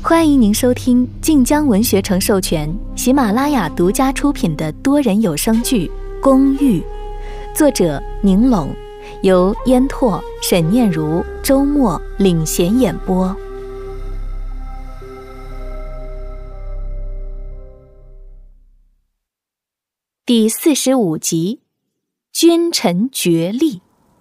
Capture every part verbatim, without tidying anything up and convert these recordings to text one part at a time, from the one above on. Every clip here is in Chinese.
欢迎您收听晋江文学城授权、喜马拉雅独家出品的多人有声剧《公寓》，作者宁冷，由烟拓、沈念如、周末领衔演播。第四十五集，君臣决力。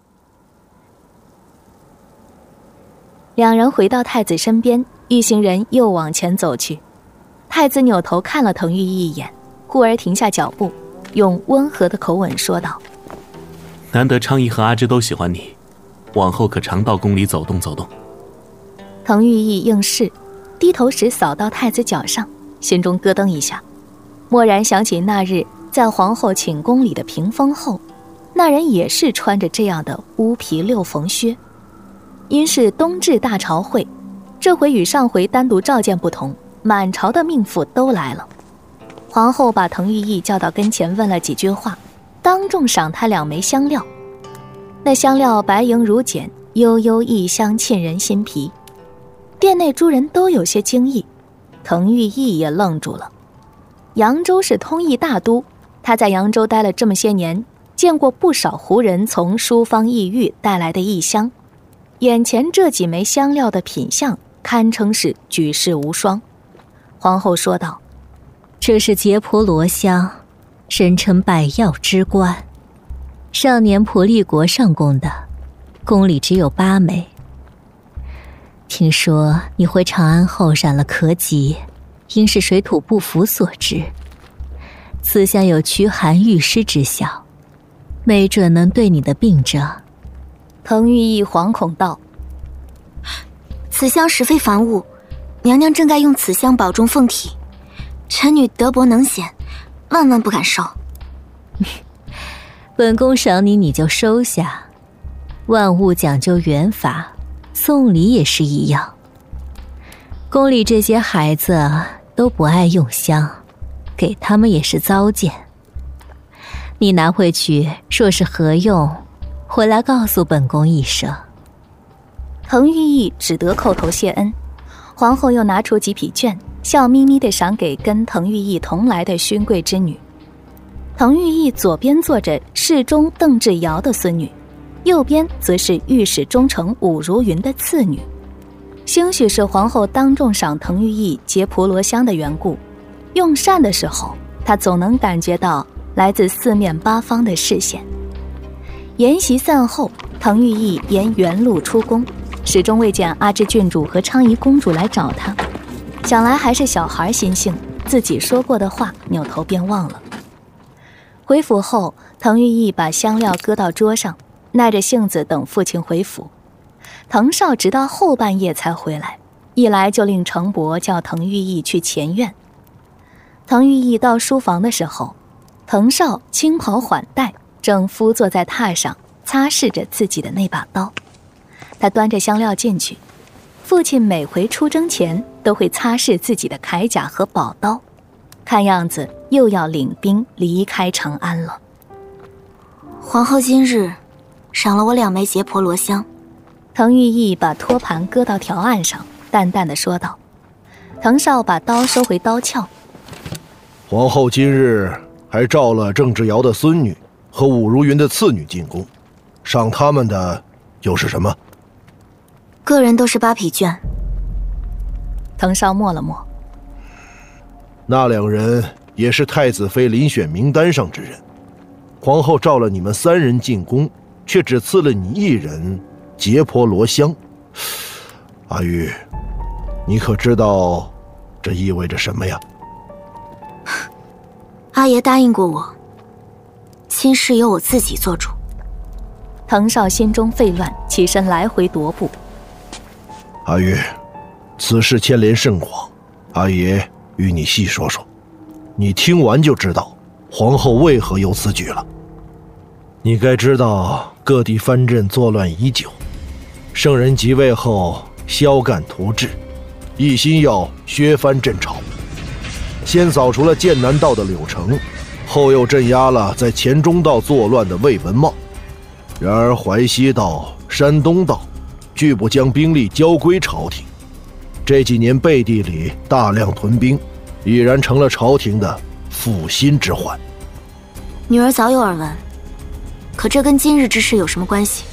两人回到太子身边，一行人又往前走去。太子扭头看了滕玉一眼，忽而停下脚步，用温和的口吻说道： 难得昌邑和阿芝都喜欢你，往后可常到宫里走动走动。 滕玉意应是，低头时扫到太子脚上，心中咯噔一下，蓦然想起那日在皇后寝宫里的屏风后，那人也是穿着这样的乌皮六缝靴。因是冬至大朝会，这回与上回单独召见不同，满朝的命妇都来了。皇后把滕玉意叫到跟前，问了几句话，当众赏他两枚香料。那香料白莹如茧，悠悠异香，沁人心脾。殿内诸人都有些惊异，滕玉意也愣住了。扬州是通义大都，他在扬州待了这么些年，见过不少胡人从书坊异域带来的异香，眼前这几枚香料的品相堪称是举世无双。皇后说道： 这是结婆罗香，人称百药之冠，上年婆利国上贡的，宫里只有八枚。听说你回长安后染了咳疾，应是水土不服所致。此香有驱寒御湿之效，没准能对你的病症。 滕玉意惶恐道： 此香实非凡物，娘娘正该用此香保重凤体，臣女德薄能显，万万不敢收。 本宫赏你，你就收下。万物讲究缘法，送礼也是一样。宫里这些孩子都不爱用香，给他们也是糟践。你拿回去，若是合用，回来告诉本宫一声。 滕玉意只得叩头谢恩。皇后又拿出几匹绢，笑眯眯地赏给跟滕玉意同来的勋贵之女。滕玉意左边坐着侍中邓志尧的孙女，右边则是御史中丞武如云的次女。兴许是皇后当众赏滕玉意结婆罗香的缘故，用膳的时候，她总能感觉到来自四面八方的视线。筵席散后，滕玉意沿原路出宫，始终未见阿芝郡主和昌宜公主来找他，想来还是小孩心性，自己说过的话扭头便忘了。回府后，滕玉意把香料搁到桌上，耐着性子等父亲回府。滕少直到后半夜才回来，一来就令程伯叫滕玉意去前院。滕玉意到书房的时候，滕少轻袍缓带，正伏坐在榻上擦拭着自己的那把刀。他端着香料进去，父亲每回出征前都会擦拭自己的铠甲和宝刀，看样子又要领兵离开长安了。 皇后今日赏了我两枚结婆罗香。 滕玉意把托盘搁到条案上，淡淡的说道。滕少把刀收回刀鞘。 皇后今日还召了郑志尧的孙女和武如云的次女进宫，赏他们的又是什么？ 个人都是八匹绢。 滕少默了默。 那两人也是太子妃遴选名单上之人，皇后召了你们三人进宫，却只赐了你一人结婆罗香。阿玉，你可知道这意味着什么呀？ 阿爷答应过我，亲事由我自己做主。 滕少心中沸乱，起身来回踱步。 阿玉，此事牵连甚广，阿爷与你细说说，你听完就知道皇后为何有此举了。你该知道各地藩镇作乱已久，圣人即位后削干图治，一心要削藩镇朝。先扫除了剑南道的柳城，后又镇压了在黔中道作乱的魏文茂。然而淮西道、山东道拒不将兵力交归朝廷， 这几年背地里大量屯兵，已然成了朝廷的负心之患。 女儿早有耳闻，可这跟今日之事有什么关系？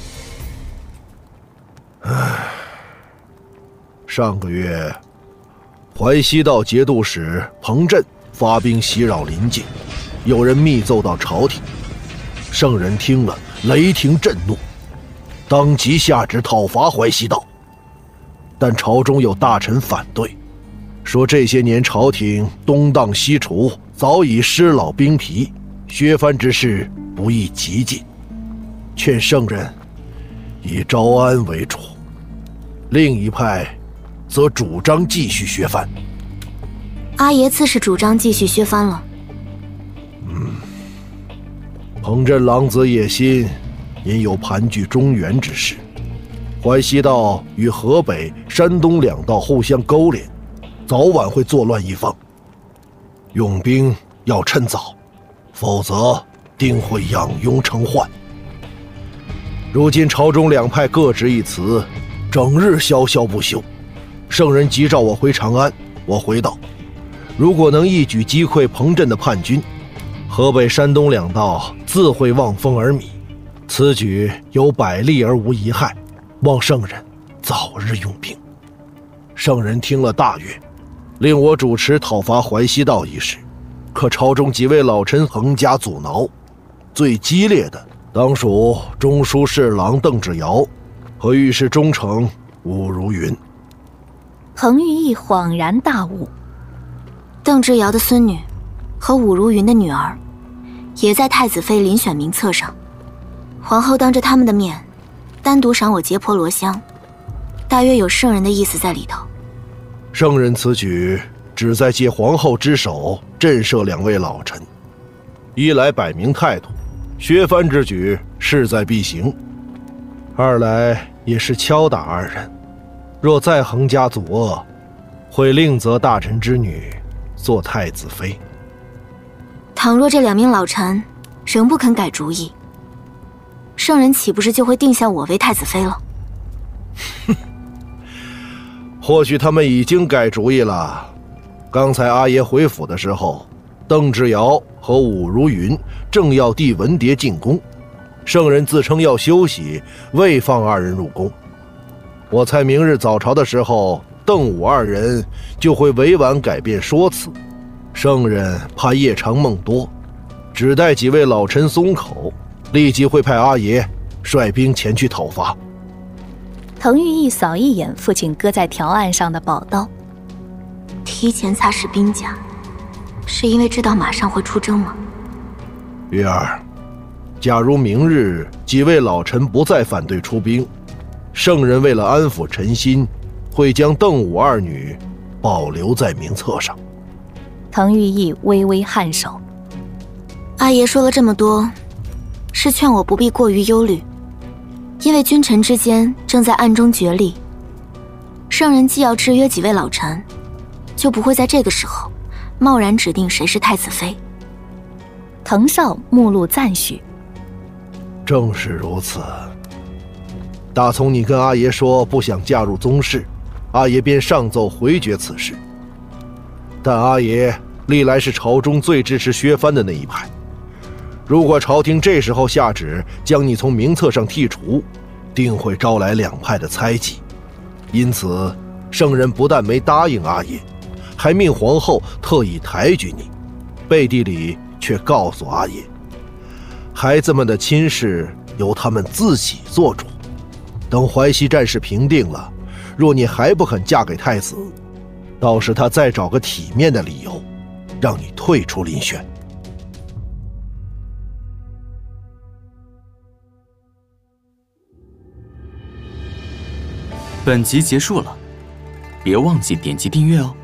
唉，上个月，淮西道节度使彭震发兵袭扰临近，有人密奏到朝廷。圣人听了，雷霆震怒，当即下旨讨伐淮西道。但朝中有大臣反对，说这些年朝廷东荡西除，早已失老兵疲，削藩之事不宜急进，劝圣人以招安为主。另一派则主张继续削藩。 阿爷自是主张继续削藩了。 嗯，彭震狼子野心，因有盘踞中原之势。淮西道与河北、山东两道互相勾连，早晚会作乱一方。用兵要趁早，否则定会养痈成患。如今朝中两派各执一词，整日萧萧不休。圣人急召我回长安，我回道：如果能一举击溃彭震的叛军，河北、山东两道自会望风而靡，此举有百利而无一害。望圣人早日用兵。圣人听了大悦，令我主持讨伐淮西道一事。可朝中几位老臣横加阻挠，最激烈的当属中书侍郎邓志尧和御史中丞武如云。 彭玉义恍然大悟， 邓志尧的孙女和武如云的女儿也在太子妃遴选名册上，皇后当着他们的面单独赏我结婆罗香，大约有圣人的意思在里头。 圣人此举旨在借皇后之手震慑两位老臣，一来摆明态度，削藩之举势在必行；二来也是敲打二人，若再横加阻遏，会另择大臣之女做太子妃。 倘若这两名老臣仍不肯改主意，圣人岂不是就会定下我为太子妃了？ 哼，或许他们已经改主意了。刚才阿爷回府的时候，邓志尧和武如云正要递文牒进宫，圣人自称要休息，未放二人入宫。我猜明日早朝的时候，邓武二人就会委婉改变说辞。圣人怕夜长梦多，只待几位老臣松口，立即会派阿爷率兵前去讨伐。 滕玉义扫一眼父亲搁在条案上的宝刀， 提前擦拭兵甲，是因为知道马上会出征吗？ 玉儿，假如明日几位老臣不再反对出兵，圣人为了安抚臣心，会将邓武二女保留在名册上。 滕玉义微微颔首， 阿爷说了这么多，是劝我不必过于忧虑，因为君臣之间正在暗中角力。圣人既要制约几位老臣，就不会在这个时候贸然指定谁是太子妃。 滕少目露赞许， 正是如此。打从你跟阿爷说不想嫁入宗室，阿爷便上奏回绝此事。但阿爷历来是朝中最支持削藩的那一派，如果朝廷这时候下旨将你从名册上剔除，定会招来两派的猜忌。因此圣人不但没答应阿爷，还命皇后特意抬举你，背地里却告诉阿爷，孩子们的亲事由他们自己做主，等淮西战事平定了，若你还不肯嫁给太子，倒是他再找个体面的理由，让你退出遴选。 本集结束了，别忘记点击订阅哦。